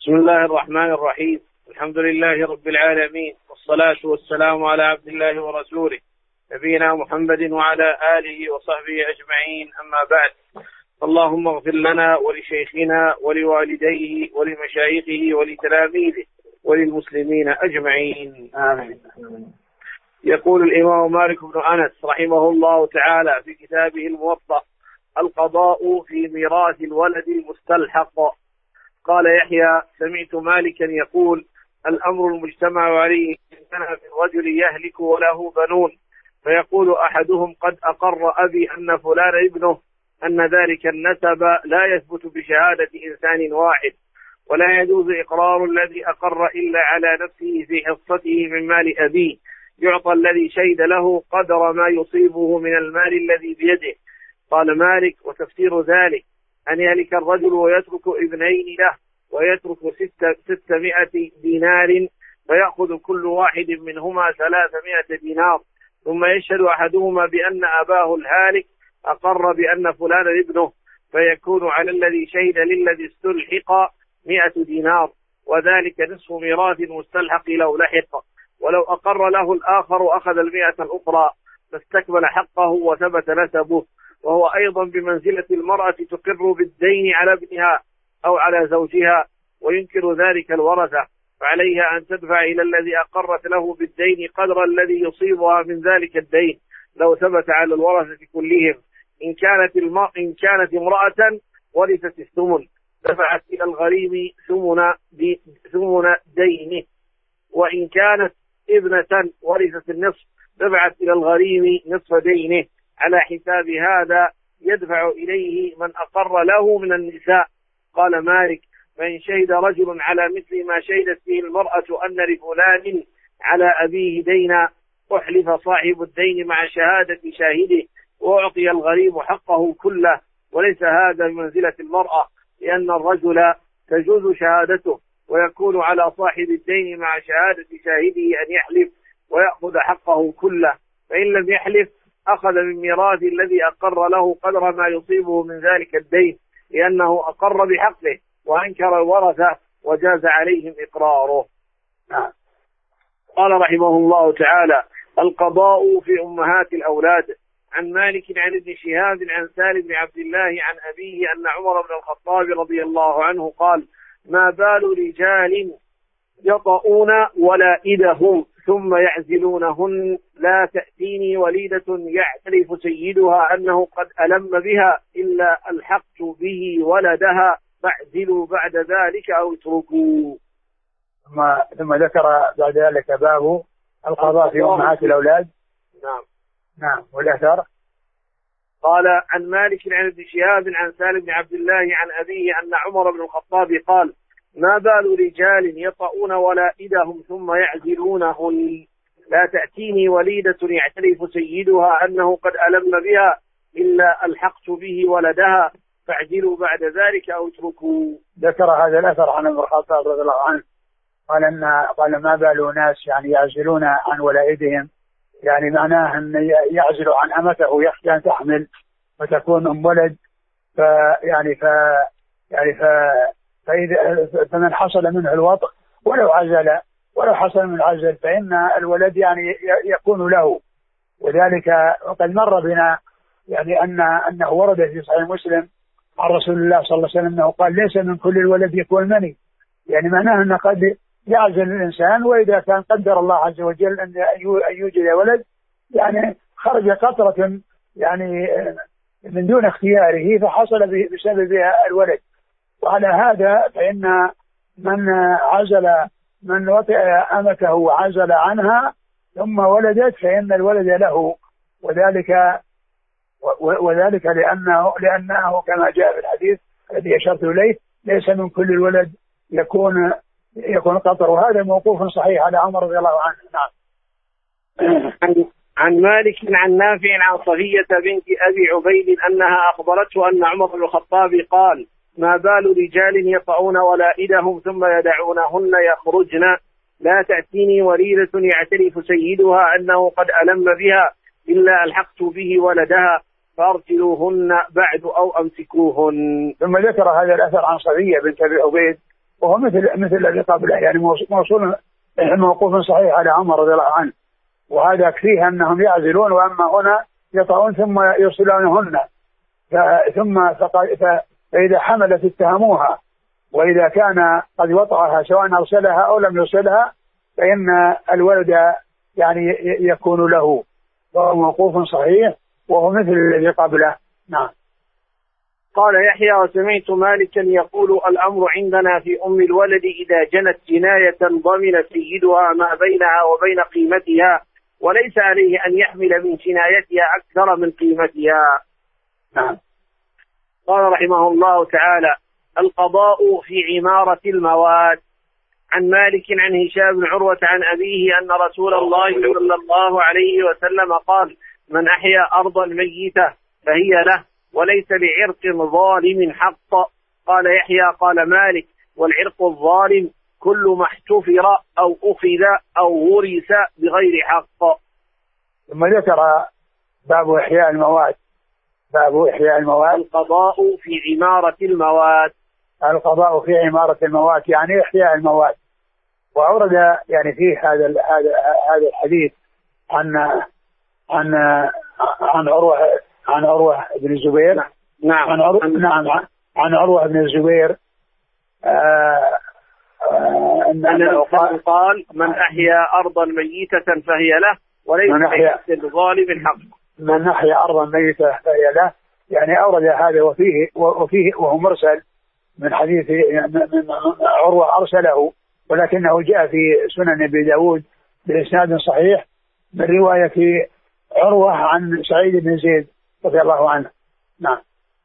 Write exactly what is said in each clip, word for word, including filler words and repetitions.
بسم الله الرحمن الرحيم. الحمد لله رب العالمين، والصلاة والسلام على عبد الله ورسوله نبينا محمد وعلى آله وصحبه أجمعين، أما بعد. اللهم اغفر لنا ولشيخنا ولوالديه ولمشايخه ولتلاميذه وللمسلمين أجمعين، آمين. يقول الإمام مالك بن أنس رحمه الله تعالى في كتابه الموطأ: القضاء في ميراث الولد المستلحق. قال يحيى: سمعت مالكا يقول: الأمر المجتمع عليه إن كان في الرجل يهلك وله بنون، فيقول أحدهم: قد أقر أبي أن فلان ابنه، أن ذلك النسب لا يثبت بشهادة إنسان واحد، ولا يجوز إقرار الذي أقر إلا على نفسه في حصته من مال أبيه، يعطى الذي شهد له قدر ما يصيبه من المال الذي بيده. قال مالك: وتفسير ذلك أن يهلك الرجل ويترك ابنين له، ويترك ستمائة دينار، فيأخذ كل واحد منهما ثلاثمائة دينار، ثم يشهد أحدهما بأن أباه الهالك أقر بأن فلان ابنه، فيكون على الذي شهد للذي استلحق مائة دينار، وذلك نصف ميراث المستلحق لو لحق. ولو أقر له الآخر أخذ المائة الأخرى، فاستكمل حقه وثبت نسبه، وهو أيضا بمنزلة المرأة تقر بالدين على ابنها أو على زوجها وينكر ذلك الورثة، فعليها أن تدفع إلى الذي أقرت له بالدين قدر الذي يصيبها من ذلك الدين لو ثبت على الورثة كلهم. إن كانت الم... إن كانت امرأة ورثت الثمن دفعت إلى الغريم ثمن دي... ثمن دينه، وإن كانت ابنة ورثت النصف دفعت إلى الغريم نصف دينه، على حساب هذا يدفع إليه من أقر له من النساء. قال مالك: فإن شهد رجل على مثل ما شهدت به المرأة أن لفلان على أبيه دينا، أحلف صاحب الدين مع شهادة شاهده، وأعطي الغريم حقه كله، وليس هذا بمنزلة المرأة، لأن الرجل تجوز شهادته، ويكون على صاحب الدين مع شهادة شاهده أن يحلف ويأخذ حقه كله، فإن لم يحلف أخذ من ميراث الذي أقر له قدر ما يصيبه من ذلك الدين، لأنه أقر بحقه وأنكر الورثة وجاز عليهم إقراره. قال رحمه الله تعالى: القضاء في أمهات الأولاد. عن مالك عن ابن شهاب عن سالم بن عبد الله عن أبيه أن عمر بن الخطاب رضي الله عنه قال: ما بال رجال يطؤون ولائدهم ثم يعزلونهن، لا تأتيني وليدة يعترف سيدها أنه قد ألم بها إلا ألحقت به ولدها، فاعزلوا بعد ذلك أو اتركوا. ثم ثم ذكر بعد ذلك باب القضاء في أمهات الأولاد. نعم نعم. والأثر: قال عن مالك عن ابن شهاب عن سالم بن عبد الله عن أبيه أن عمر بن الخطاب قال: ما بال رجال يطؤون ولائدهم ثم يعزلونهن، لا تأتيني وليدة يعترف سيدها أنه قد ألم بها إلا ألحقت به ولدها، فاعزلوا بعد ذلك أو اتركوا. ذكر هذا الأثر عن ابن الخطاب رضي الله عنه قال أن قال ما بال ناس يعني يعزلون عن ولائدهم، يعني معناه أن يعزلوا عن أمته يخشى أن تحمل وتكون أم ولد، فيعني ف يعني ف فإذا فمن حصل منه الوطء ولو عزل ولو حصل من العزل فإن الولد يعني يكون له. وذلك وقد مر بنا يعني أن أنه ورد في صحيح مسلم عن رسول الله صلى الله عليه وسلم أنه قال: ليس من كل الولد يكون مني، يعني معناه أن قد يعزل الإنسان، وإذا كان قدر الله عز وجل أن يوجد ولد يعني خرج قطرة يعني من دون اختياره فحصل بسببها الولد. وعلى هذا فإن من عزل من وطئ أمته وعزل عنها ثم ولدت فإن الولد له، وذلك وذلك لأنه لأنه كما جاء في الحديث الذي أشرت إليه: ليس من كل الولد يكون يكون قطر. وهذا موقوف صحيح على عمر رضي الله عنه. نعم. عن مالك عن نافع عن صفية بنت أبي عبيد أنها أخبرته أن عمر بن الخطاب قال: ما بال رجال يطؤون ولائدهم ثم يدعونهن يخرجن، لا تأتيني وليدة يعترف سيدها أنه قد ألم بها إلا ألحقت به ولدها، فارسلوهن بعد أو أمسكوهن. ثم ذكر هذا الأثر عن صفية بنت أبي عبيد وهو مثل مثل الذي قبله، يعني موصول موقوف صحيح على عمر رضي الله عنه. وهذا فيه أنهم يعزلون، وأما هنا يطعون ثم يرسلونهن، ثم فإذا حملت اتهموها، وإذا كان قد وطعها سواء أرسلها أو لم يرسلها فإن الولد يعني يكون له، وهو موقوف صحيح وهو مثل الذي قبله. نعم. قال يحيى: وسمعت مالكا يقول: الأمر عندنا في أم الولد إذا جنت جناية ضمن سيدها ما بينها وبين قيمتها، وليس عليه أن يحمل من جنايتها أكثر من قيمتها. نعم. قال رحمه الله تعالى: القضاء في عمارة المواد. عن مالك عن هشام بن عروة عن أبيه أن رسول الله صلى الله عليه وسلم قال: من أحيا أرضا ميتة فهي له، وليس لعرق ظالم حق. قال يحيى: قال مالك: والعرق الظالم كل ما احتفر أو أخذ أو ورث بغير حق. ثم ذكر باب إحياء المواد. باب إحياء المواد. القضاء في عمارة المواد. القضاء في عمارة المواد يعني إحياء المواد. وأورد يعني فيه هذا هذا هذا الحديث عن عن عن عروة عن عروة بن الزبير. نعم. عن عروة نعم عن عروة بن الزبير آه آه أنه قال, قال: من أحيا أرضا ميتة فهي له، وليس لظالم حق. من أحيا أرضا ميتة فهي له، يعني أورد هذا وفيه وفيه وهو مرسل من حديث من عروة أرسله، ولكنه جاء في سنن أبي داود بإسناد صحيح من رواية عروة عن سعيد بن زيد رضي الله عنه. نعم.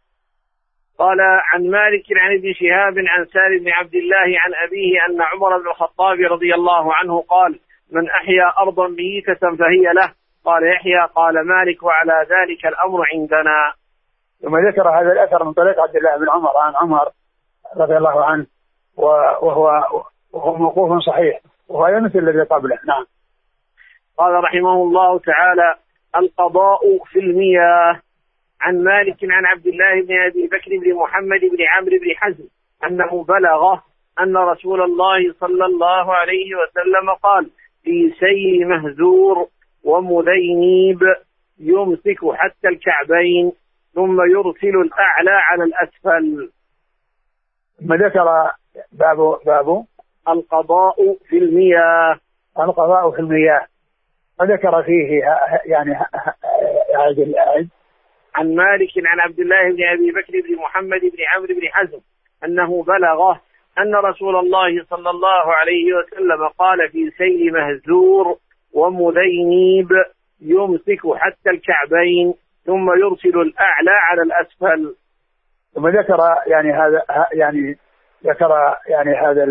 قال عن مالك عن ابن شهاب عن سالم بن عبد الله عن أبيه أن عمر بن الخطاب رضي الله عنه قال: من أحيا أرضا ميتة فهي له. قال يحيى: قال مالك: وعلى ذلك الأمر عندنا. ثم ذكر هذا الأثر من طريق عبد الله بن عمر عن عمر رضي الله عنه، وهو وهو موقوف صحيح، وهذا مثل الذي قبله. نعم. قال رحمه الله تعالى: القضاء في المياه. عن مالك عن عبد الله بن أبي بكر بن محمد بن عمرو بن حزم أنه بلغه أن رسول الله صلى الله عليه وسلم قال: في سيل مهزور ومذينيب يمسك حتى الكعبين ثم يرسل الأعلى على الأسفل. ثم ذكر باب باب القضاء في المياه. القضاء في المياه، وذكر فيه يعني أعد الأعد. عن مالك عن عبد الله بن أبي بكر بن محمد بن عمرو بن حزم أنه بلغه أن رسول الله صلى الله عليه وسلم قال: في سيل مهزور ومذينيب يمسك حتى الكعبين ثم يرسل الأعلى على الأسفل. ثم ذكر يعني هذا يعني ذكر يعني هذا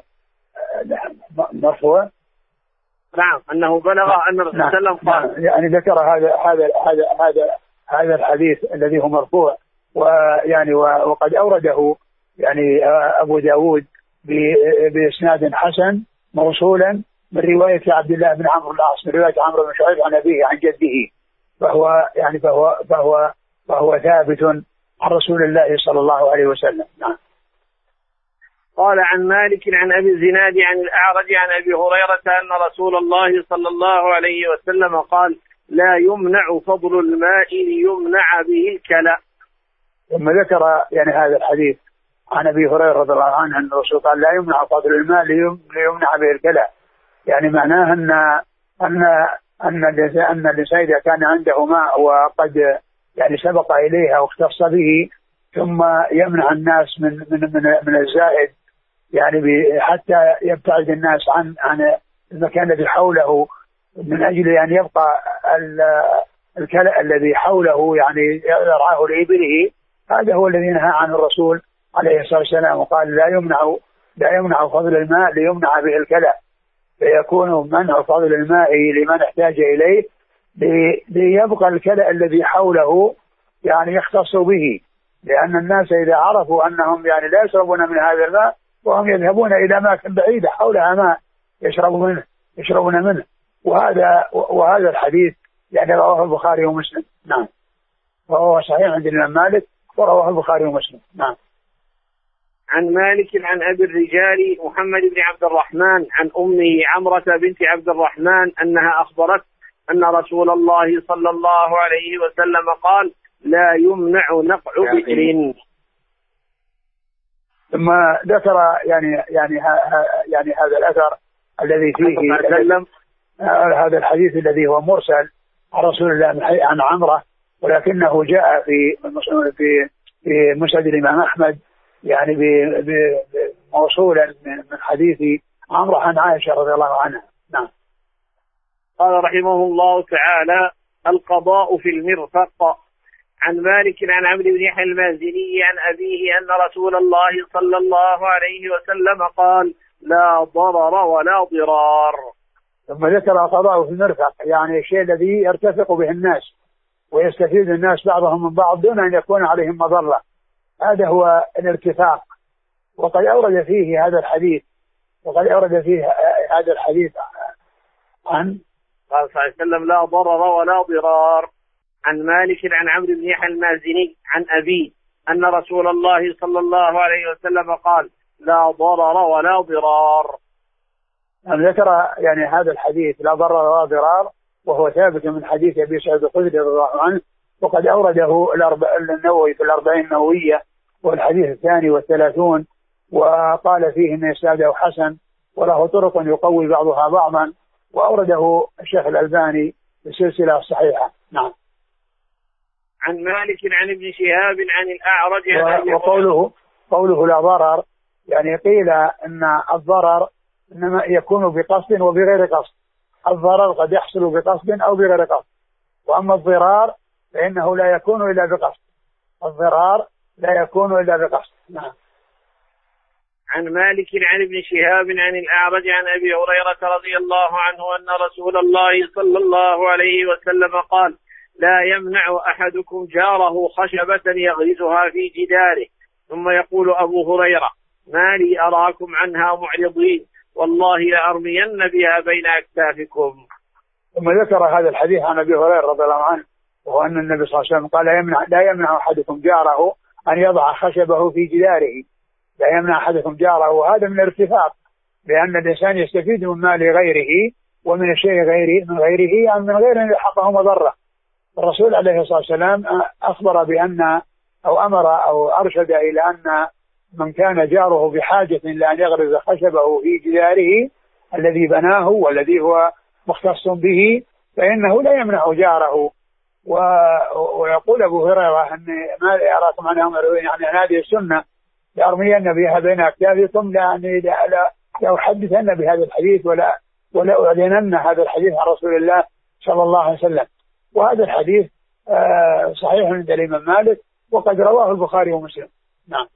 المرفوع. نعم. أنه بلغ أن الرسول صلى الله عليه وسلم قال. يعني ذكر هذا هذا هذا هذا هذا الحديث الذي هو مرفوع، ويعني وقد أورده يعني أبو داود بإسناد حسن موصولا من رواية عبد الله بن عمرو العاص، من رواية عمرو بن شعيب عن أبيه عن جده، فهو يعني فهو فهو فهو ثابت عن رسول الله صلى الله عليه وسلم. نعم. قال عن مالك عن أبي الزناد عن الأعرج عن أبي هريرة أن رسول الله صلى الله عليه وسلم قال: لا يمنع فضل الماء ليمنع به الكلى. ثم ذكر يعني هذا الحديث عن أبي هريرة رضي الله عنه أن الرسول قال: لا يمنع فضل الماء ليمنع به الكلى، يعني معناه أن أن أن أن الإنسان إذا كان عنده ماء وقد يعني سبق إليها واختص به، ثم يمنع الناس من من من, من الزائد، يعني حتى يبتعد الناس عن عن المكان الذي حوله، من أجل أن يبقى الكلأ الذي حوله يعني يرعاه لإبله. هذا هو الذي نهى عن الرسول عليه الصلاة والسلام، وقال: لا يمنع لا يمنع فضل الماء ليمنع به الكلأ، فيكون منع فضل الماء لمن احتاج إليه ليبقى الكلأ الذي حوله يعني يختص به، لأن الناس إذا عرفوا أنهم يعني لا يشربون من هذا الماء وهم يذهبون إلى أماكن بعيدة حولها ماء يشربون منه يشربون منه وهذا وهذا الحديث يعني رواه البخاري ومسلم. نعم. وهو صحيح عند الإمام مالك ورواه البخاري ومسلم. نعم. عن مالك عن أبي الرجال محمد بن عبد الرحمن عن أمه عمرة بنت عبد الرحمن أنها أخبرت أن رسول الله صلى الله عليه وسلم قال لا يمنع نقع بئر. ثم ذكر يعني يعني يعني هذا الأثر الذي فيه هذا الحديث الذي هو مرسل عن رسول الله عن عمرة، ولكنه جاء في في في مسند الإمام أحمد يعني موصولا من حديث عمرو عن عائشة رضي الله عنها. نعم. قال رحمه الله تعالى: القضاء في المرفق. عن مالك عن عمرو بن يحيى المازني عن أبيه أن رسول الله صلى الله عليه وسلم قال: لا ضرر ولا ضرار. ثم ذكر القضاء في المرفق، يعني الشيء الذي يرتفق به الناس ويستفيد الناس بعضهم من بعض دون أن يكون عليهم مضرة، هذا هو الارتفاق. وقد أورد فيه هذا الحديث وقد أورد فيه هذا الحديث عن قال صلى الله عليه وسلم: لا ضرر ولا ضرار. عن مالك عن عمرو بن يحيى المازني عن أبيه أن رسول الله صلى الله عليه وسلم قال: لا ضرر ولا ضرار. ذكر يعني هذا الحديث لا ضرر ولا ضرار، وهو ثابت من حديث أبي سعيد الخدري رضي الله عنه، وقد أورده النووي في الأربعين النووية والحديث الثاني والثلاثون، وقال فيه إن إسناده حسن وله طرق يقوي بعضها بعضا، وأورده الشيخ الألباني في السلسلة الصحيحة. نعم. عن مالك عن ابن شهاب عن الأعرج عن وقوله قوله لا ضرر، يعني قيل أن الضرر إنما يكون بقصد وبغير قصد. الضرر قد يحصل بقصد أو بغير قصد، وأما الضرار فإنه لا يكون إلا بقصد. الضرار لا يكون إلا بقصد. نعم. عن مالك عن ابن شهاب عن الأعرج عن أبي هريرة رضي الله عنه أن رسول الله صلى الله عليه وسلم قال: لا يمنع أحدكم جاره خشبة يغرزها في جداره. ثم يقول أبو هريرة: ما لي أراكم عنها معرضين، والله لأرمين بها بين أكتافكم. ثم ذكر هذا الحديث عن أبي هريرة رضي الله عنه، وهو أن النبي صلى الله عليه وسلم قال: لا يمنع, لا يمنع أحدكم جاره أن يضع خشبه في جداره. لا يمنع أحدكم جاره، وهذا من الارتفاق، لأن الإنسان يستفيد من مال غيره ومن الشيء غيره من غيره يعني من غير أن يلحقه مضرة. الرسول عليه الصلاة والسلام أخبر بأن أو أمر أو أرشد إلى أن من كان جاره بحاجة إلى أن يغرز خشبه في جداره الذي بناه والذي هو مختص به فإنه لا يمنع جاره. ويقول أبو هريرة أن ما أراكم عنها معرضين، يعني هذه السنة لأرمين بها بين أكتافكم، لأني لا أحدثن بهذا الحديث ولا ولا أعلنن هذا الحديث عن رسول الله صلى الله عليه وسلم. وهذا الحديث صحيح عند الإمام مالك، وقد رواه البخاري ومسلم. نعم.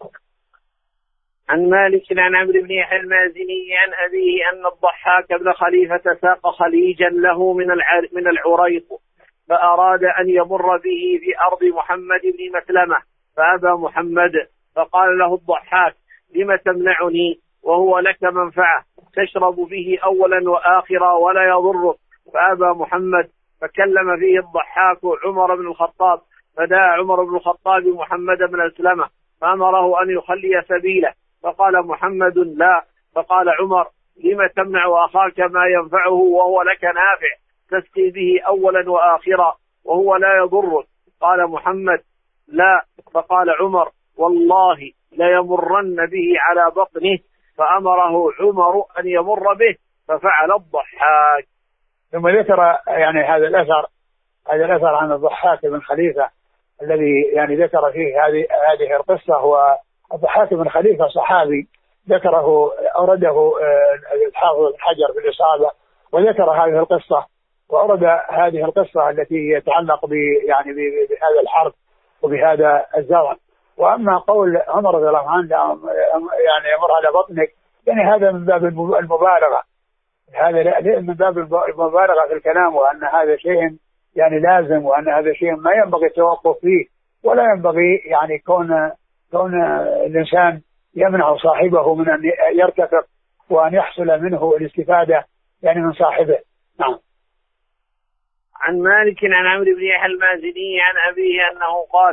عن مالك عن عمرو بن يحيى المازني عن أبيه أن الضحاك بن خليفة ساق خليجا له من من العريق، فأراد أن يمر به في أرض محمد بن مسلمة فأبى محمد، فقال له الضحاك: لم تمنعني وهو لك منفعة تشرب به أولا وآخرا ولا يضرك؟ فأبى محمد، فكلم فيه الضحاك عمر بن الخطاب، فدعا عمر بن الخطاب محمد بن مسلمة فأمره أن يخلي سبيله، فقال محمد: لا. فقال عمر: لم تمنع أخاك ما ينفعه وهو لك نافع تسقي به أولا وآخرا وهو لا يضرك؟ قال محمد: لا. فقال عمر: والله ليمرن به على بطنه. فأمره عمر أن يمر به، ففعل الضحاك. ثم ذكر يعني هذا الأثر هذا الأثر عن الضحاك بن خليفة الذي يعني ذكر فيه هذه هذه القصة. والضحاك بن خليفة صحابي ذكره أورده الحافظ بن حجر في الإصابة، وذكر هذه القصة وأورد هذه القصة التي يتعلق ب يعني بهذا الحرب وبهذا الزرع. وأما قول عمر رضي الله عنه يعني يمر على بطنك، يعني هذا من باب المبالغة، هذا من باب المبالغة في الكلام، وأن هذا شيء يعني لازم، وأن هذا شيء ما ينبغي التوقف فيه، ولا ينبغي يعني كون كون الإنسان يمنع صاحبه من أن يرتفق وأن يحصل منه الاستفادة يعني من صاحبه. نعم. عن مالك عن عمرو بن يحيى المازني عن أبيه أنه قال: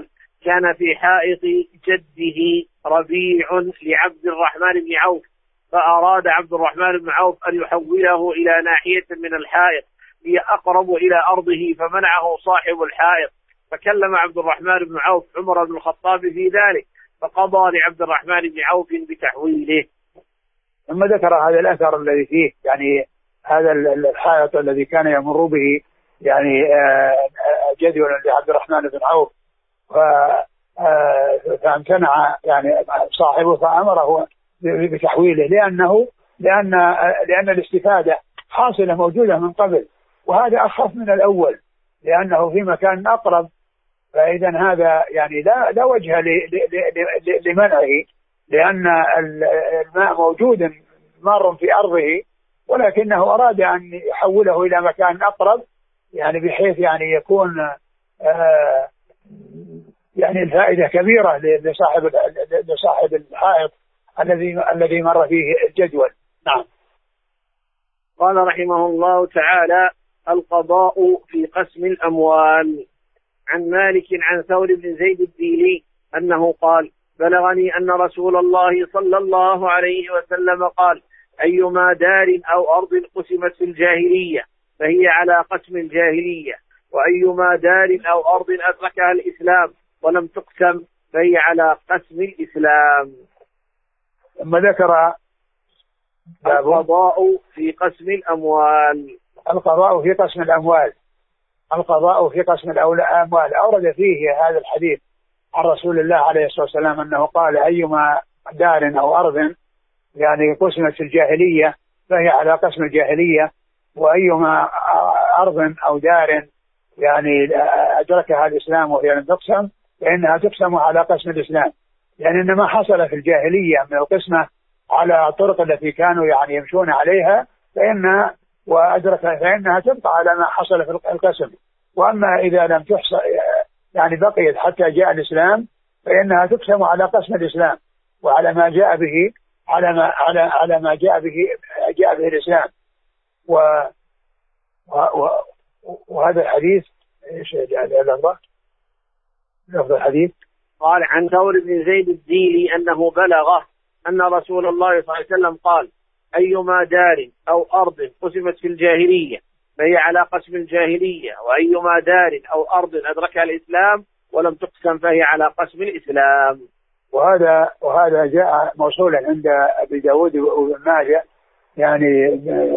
كان في حائط جده ربيع لعبد الرحمن بن عوف، فأراد عبد الرحمن بن عوف أن يحوله إلى ناحية من الحائط هي أقرب إلى أرضه، فمنعه صاحب الحائط، فكلم عبد الرحمن بن عوف عمر بن الخطاب في ذلك، فقضى لعبد الرحمن بن عوف بتحويله. ثم ذكر هذا الأثر الذي فيه يعني هذا الحائط الذي كان يمر به يعني جدول لعبد الرحمن بن عوف، فامتنع يعني صاحبه فأمره بتحويله، لأنه لأن لأن الاستفادة حاصلة موجودة من قبل، وهذا أخف من الأول لأنه في مكان أقرب، فإذا هذا يعني لا لا وجه لمنعه، لأن الماء موجود مار في أرضه، ولكنه أراد أن يحوله إلى مكان أقرب يعني بحيث يعني يكون آه يعني الفائدة كبيرة لصاحب لصاحب الحائط الذي الذي مر فيه الجدول. نعم. قال رحمه الله تعالى: القضاء في قسم الأموال. عن مالك عن ثور بن زيد الديلي أنه قال: بلغني أن رسول الله صلى الله عليه وسلم قال: أيما دار أو أرض قسمت في الجاهلية فهي على قسم الجاهلية، وأيما دار أو أرض أدركها الإسلام ولم تقسم فهي على قسم الإسلام. ثم ذكر القضاء في قسم الأموال. القضاء في قسم الأموال القضاء في قسم الأموال أورد فيه هذا الحديث عن رسول الله عليه الصلاة والسلام أنه قال: أيما دار أو أرض يعني قسمت في الجاهلية فهي على قسم الجاهلية، وأيما أرض أو دار يعني أدركها الإسلام وهي لم تقسم فإنها تقسم على قسم الإسلام، يعني إن ما حصل في الجاهلية من القسمة على الطرق التي كانوا يعني يمشون عليها فإنها وأدرك فإنها تبقى على ما حصل في القسم، وأما إذا لم تحصل يعني بقيت حتى جاء الإسلام فإنها تقسم على قسم الإسلام وعلى ما جاء به على ما على على ما جاء به جاء به الإسلام. و وهذا الحديث ايش اللفظ لفظ الحديث؟ قال عن ثور بن زيد الديلي أنه بلغه أن رسول الله صلى الله عليه وسلم قال: أيما دار أو أرض قسمت في الجاهلية فهي على قسم الجاهلية، وأيما دار أو أرض أدركها الإسلام ولم تقسم فهي على قسم الإسلام. وهذا وهذا جاء موصولا عند أبي داود وابن ماجه يعني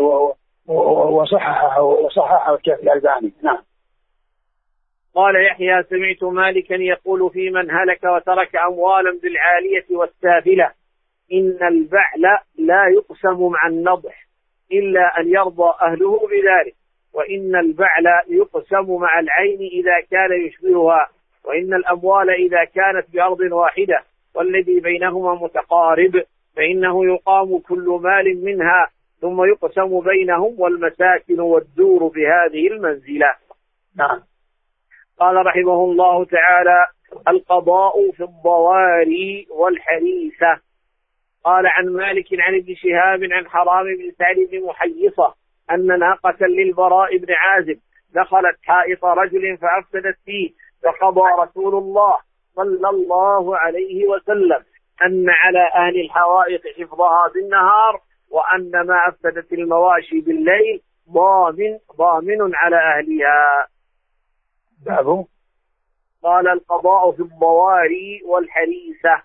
وصححه وصححه الشيخ الألباني. نعم. قال يحيى: سمعت مالكا يقول في من هلك وترك أموالا بالعالية والسافلة: إن البعل لا يقسم مع النضح إلا أن يرضى أهله بذلك، وإن البعل يقسم مع العين إذا كان يشبهها، وإن الأموال إذا كانت بأرض واحدة والذي بينهما متقارب فإنه يقام كل مال منها ثم يقسم بينهم والمساكن والدور بهذه المنزلة. نعم. قال رحمه الله تعالى: القضاء في الضواري والحريثة. قال عن مالك عن ابن شهاب عن حرام بن سعد بن محيصة أن ناقة للبراء بن عازب دخلت حائط رجل فأفسدت فيه، فقضى رسول الله صلى الله عليه وسلم أن على أهل الحوائط حفظها بالنهار، وأن ما أفسدت المواشي بالليل ضامن ضامن على أهلها. بابه. قال: القضاء في الضواري والحريسة.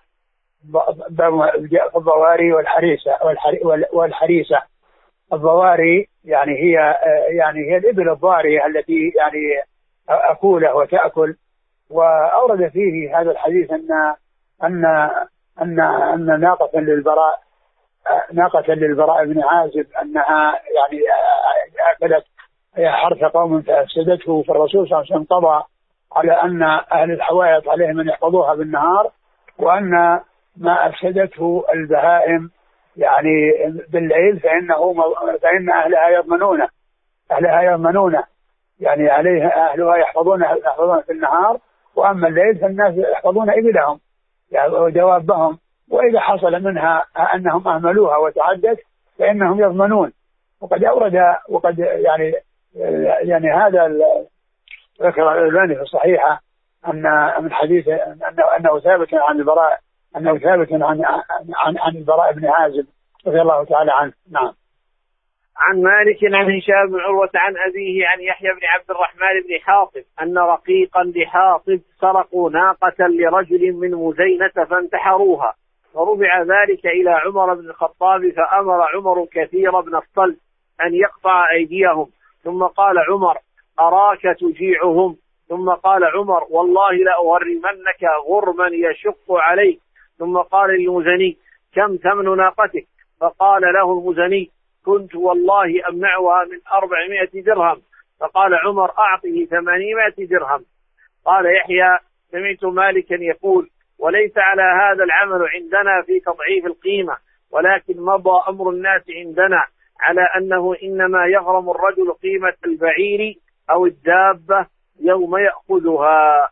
الضواري والحريسة والحريسة الضواري يعني هي يعني هي الإبل الضارية التي يعني أكوله وتأكل. وأورد فيه هذا الحديث أن أن أن أن ناقة للبراء ناقة للبراء بن عازب أنها يعني أكلت حرث قوم فأفسدته، فالرسول صلى الله عليه وسلم قضى على أن أهل الحوائط عليهم أن يحفظوها بالنهار، وأن ما أفسدته البهائم يعني بالليل فإنه فإن أهلها يضمنونه أهلها يضمنونه يعني عليه أهلها يحفظون يحفظون في النهار، وأما الليل فالناس يحفظون إبلهم يعني ودوابهم، وإذا حصل منها أنهم أهملوها وتعدت فإنهم يضمنون. وقد أورد وقد يعني يعني هذا ذكر الألباني في الصحيحة أن من حديث أنه, أنه ثابت عن البراء أنه ثابت عن عن عن البراء بن عازب رضي الله تعالى عنه. نعم. عن مالك عن هشام بن عروة عن أبيه عن يحيى بن عبد الرحمن بن حاطب أن رقيقا لحاطب سرقوا ناقة لرجل من مزينة فانتحروها، فرفع ذلك إلى عمر بن الخطاب فأمر عمر كثير بن الصلت أن يقطع أيديهم، ثم قال عمر أراك تجيعهم، ثم قال عمر والله لأغرمنك غرما يشق عليك، ثم قال للمزني كم ثمن ناقتك؟ فقال له المزني كنت والله أمنعها من أربعمائة درهم، فقال عمر أعطه ثمانمائة درهم. قال يحيى سمعت مالكا يقول وليس على هذا العمل عندنا في تضعيف القيمة، ولكن مضى أمر الناس عندنا على أنه إنما يغرم الرجل قيمة البعير أو الدابة يوم يأخذها.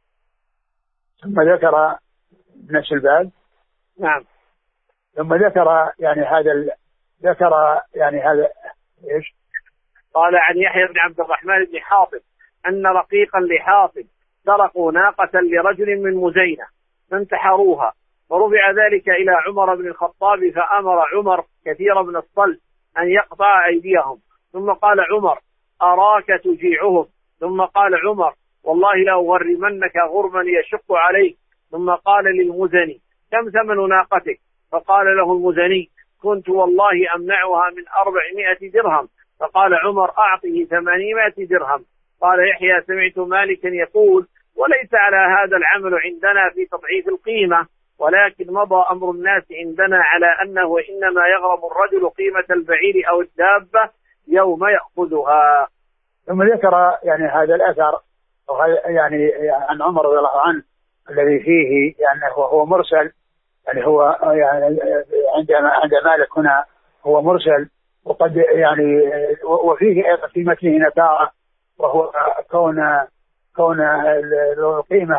ثم ذكر نفس الباب. نعم. ثم ذكر يعني هذا ال... ذكر يعني هذا ايش؟ قال عن يحيى بن عبد الرحمن بن حاطب أن رقيقا لحاطب سرقوا ناقة لرجل من مزينة فانتحروها، فرفع ذلك إلى عمر بن الخطاب فأمر عمر كثير بن الصلت أن يقطع أيديهم، ثم قال عمر أراك تجيعهم، ثم قال عمر والله لأغرمنك غرما يشق عليك، ثم قال للمزني كم ثمن ناقتك؟ فقال له المزني كنت والله أمنعها من أربعمائة درهم، فقال عمر أعطه ثمانمائة درهم. قال يحيى سمعت مالكا يقول وليس على هذا العمل عندنا في تضعيف القيمة، ولكن مضى أمر الناس عندنا على أنه إنما يغرم الرجل قيمة البعير أو الدابة يوم يأخذها. ثم ذكر يعني هذا الأثر يعني عن عمر رضي الله عنه الذي فيه يعني هو مرسل، يعني هو يعني عندما عند مالك هنا هو مرسل، وقد يعني وفيه في متنه نكارة، وهو كون كون القيمة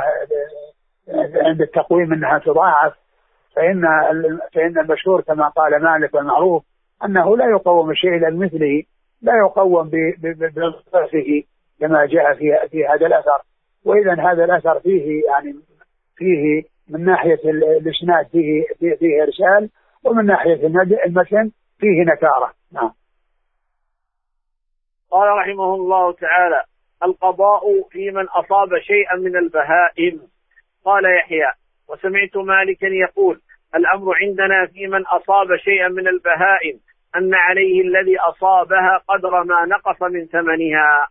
عند التقويم انها تضاعف، فإن فإن المشهور كما قال مالك والمعروف أنه لا يقوم الشيء إلى مثله، لا يقوم بضعفه كما جاء في في هذا الأثر. وإذا هذا الأثر فيه يعني فيه من ناحية الإسناد فيه فيه, فيه إرسال، ومن ناحية المتن فيه نكارة. نعم. قال رحمه الله تعالى القضاء في من أصاب شيئا من البهائم. قال يحيى وسمعت مالكا يقول الأمر عندنا في من أصاب شيئا من البهائم أن عليه الذي أصابها قدر ما نقص من ثمنها.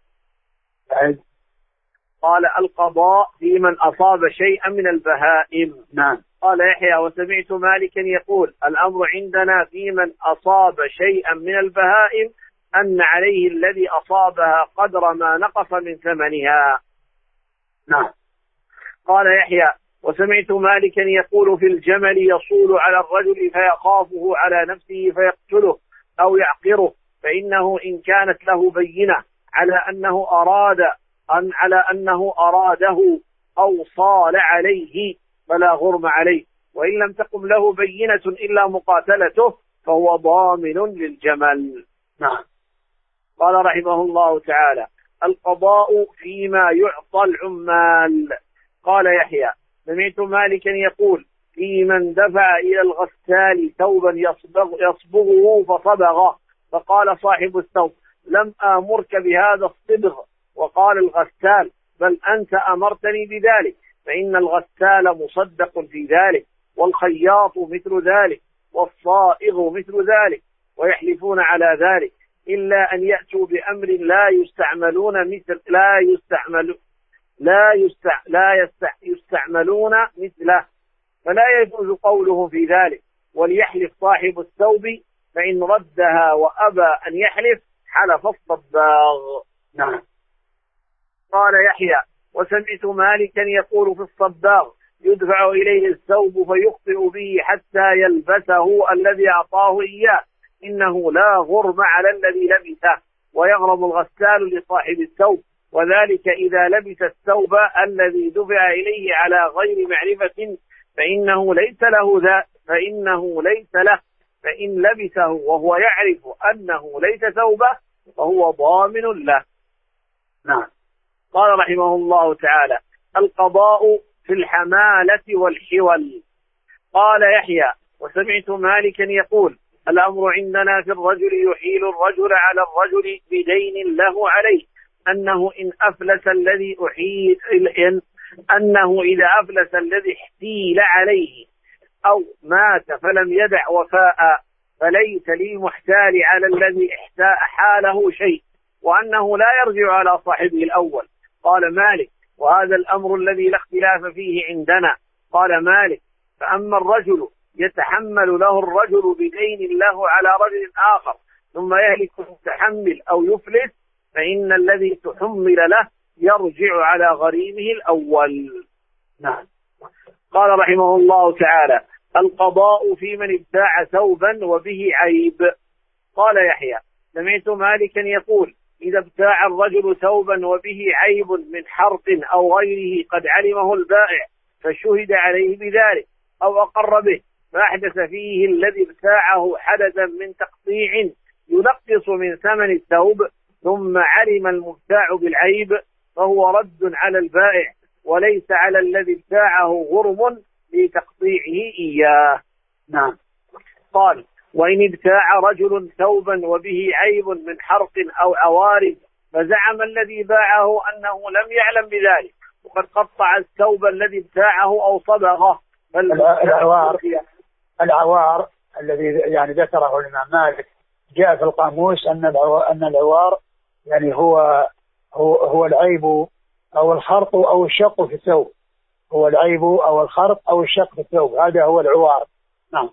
قال القضاء في من أصاب شيئا من البهائم. نعم. قال يحيى وسمعت مالكا يقول الأمر عندنا في من أصاب شيئا من البهائم أن عليه الذي أصابها قدر ما نقص من ثمنها. نعم. قال يحيى وسمعت مالكا يقول في الجمل يصول على الرجل فيخافه على نفسه فيقتله أو يعقره، فإنه إن كانت له بينة على أنه أراد أن على أنه أراده أو صال عليه فلا غرم عليه، وإن لم تقم له بينة إلا مقاتلته فهو ضامن للجمل. نعم. قال رحمه الله تعالى القضاء فيما يعطى العمال. قال يحيى سمعت مالكا يقول في من دفع إلى الغسال ثوبا يصبغ يصبغه فصبغه، فقال صاحب الثوب لم آمرك بهذا الصبغ، وقال الغسال بل أنت أمرتني بذلك، فإن الغسال مصدق في ذلك، والخياط مثل ذلك، والصائغ مثل ذلك، ويحلفون على ذلك إلا أن يأتوا بأمر لا يستعملون مثل لا يستعمل لا يستع لا يستع يستعملون مثله، فلا يجوز قولهم في ذلك. وليحلف صاحب الثوب، فإن ردها وأبى أن يحلف حلف الصباغ. نعم. قال يحيى وسمعت مالكا يقول في الصباغ يدفع إليه الثوب فيخطئ به حتى يلبسه الذي أعطاه إياه، إنه لا غرم على الذي لبسه، ويغرم الغسال لصاحب الثوب، وذلك إذا لبس الثوب الذي دفع إليه على غير معرفة، فإنه ليس له ذا فإنه ليس له فإن لبسه وهو يعرف أنه ليس ثوبه فهو ضامن له. نعم. قال رحمه الله تعالى القضاء في الحمالة والحول. قال يحيى: وسمعت مالكا يقول: الأمر عندنا في الرجل يحيل الرجل على الرجل بدين له عليه، أنه إن أفلس الذي أحيل إن أنه إذا أفلس الذي احتيل عليه أو مات فلم يدع وفاء فليس للمحتال على الذي حاله شيء، وأنه لا يرجع على صاحبه الأول. قال مالك: وهذا الأمر الذي لا اختلاف فيه عندنا. قال مالك: فأما الرجل يتحمل له الرجل بدين له على رجل آخر ثم يهلك المتحمل أو يفلس، فإن الذي تحمل له يرجع على غريمه الأول. نعم. قال رحمه الله تعالى: القضاء في من ابتاع ثوبا وبه عيب. قال يحيى: سمعت مالكا يقول: إذا ابتاع الرجل ثوبا وبه عيب من حرق أو غيره قد علمه البائع فشهد عليه بذلك أو أقر به فأحدث فيه الذي ابتاعه حدثا من تقطيع ينقص من ثمن الثوب، ثم علم المبتاع بالعيب، فهو رد على البائع وليس على الذي ابتاعه غرم لتقطيعه إياه. نعم. قال: وإن ابتاع رجل ثوبا وبه عيب من حرق أو عوارض فزعم الذي باعه أنه لم يعلم بذلك وقد قطع الثوب الذي ابتاعه أو صبغه. العوار العوار الذي يعني ذكره الإمام مالك جاء في القاموس أن أن العوار يعني هو هو هو العيب أو الخرق أو الشق في الثوب، هو العيب أو الخرق أو الشق في الثوب، هذا هو العوار. نعم.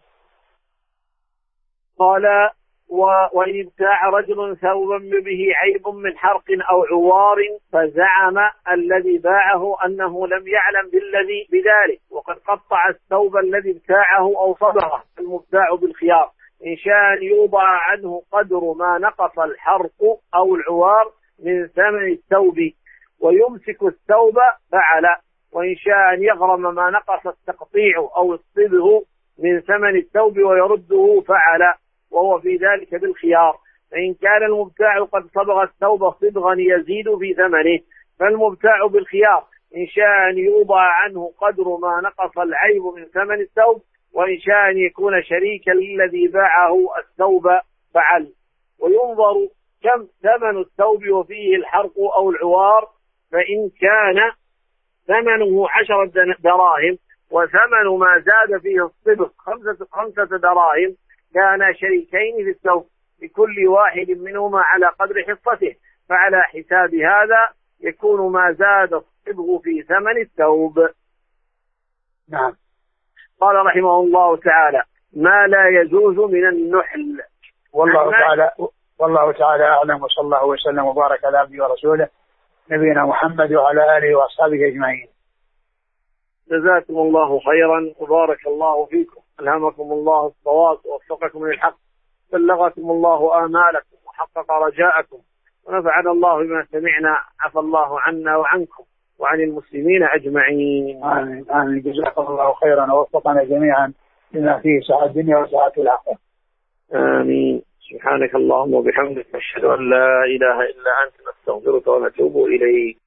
قال: وإن ابتاع رجل ثوبا به عيب من حرق أو عوار فزعم الذي باعه أنه لم يعلم بالذي بذلك وقد قطع الثوب الذي ابتاعه أو صبغه، المبتاع بالخيار إن شاء أن يوضع عنه قدر ما نقص الحرق أو العوار من ثمن الثوب ويمسك الثوب فعل، وإن شاء أن يغرم ما نقص التقطيع أو الصبغ من ثمن الثوب ويرده فعل، وهو في ذلك بالخيار. فإن كان المبتاع قد صبغ الثوب صبغا يزيد في ثمنه فالمبتاع بالخيار إن شاء أن يوضع عنه قدر ما نقص العيب من ثمن الثوب، وإن شاء أن يكون شريكا للذي باعه الثوب فعل. وينظر كم ثمن الثوب وفيه الحرق أو العوار، فإن كان ثمنه عشرة دراهم وثمن ما زاد فيه الصبغ خمسة, خمسة دراهم كان شريكين في الثوب لكل واحد منهما على قدر حصته، فعلى حساب هذا يكون ما زاد الصبغ في ثمن الثوب. نعم. قال رحمه الله تعالى: ما لا يجوز من النحل. والله تعالى والله تعالى أعلم، وصلى الله وسلم وبارك على عبده ورسوله نبينا محمد وعلى آله وأصحابه أجمعين. جزاكم الله خيرا وبارك الله فيكم، ألهمكم الله الصواب ووفقكم للحق، بلغكم الله آمالكم وحقق رجاءكم، ونفعنا الله بما سمعنا، عفى الله عنا وعنكم وعن المسلمين أجمعين. آمين آمين. جزاكم الله خيرا ووفقنا جميعا لما فيه سعادة الدنيا وسعادة الآخرة. آمين. سبحانك اللهم وبحمدك، نشهد أن لا إله إلا أنت، نستغفرك ونتوب إليك.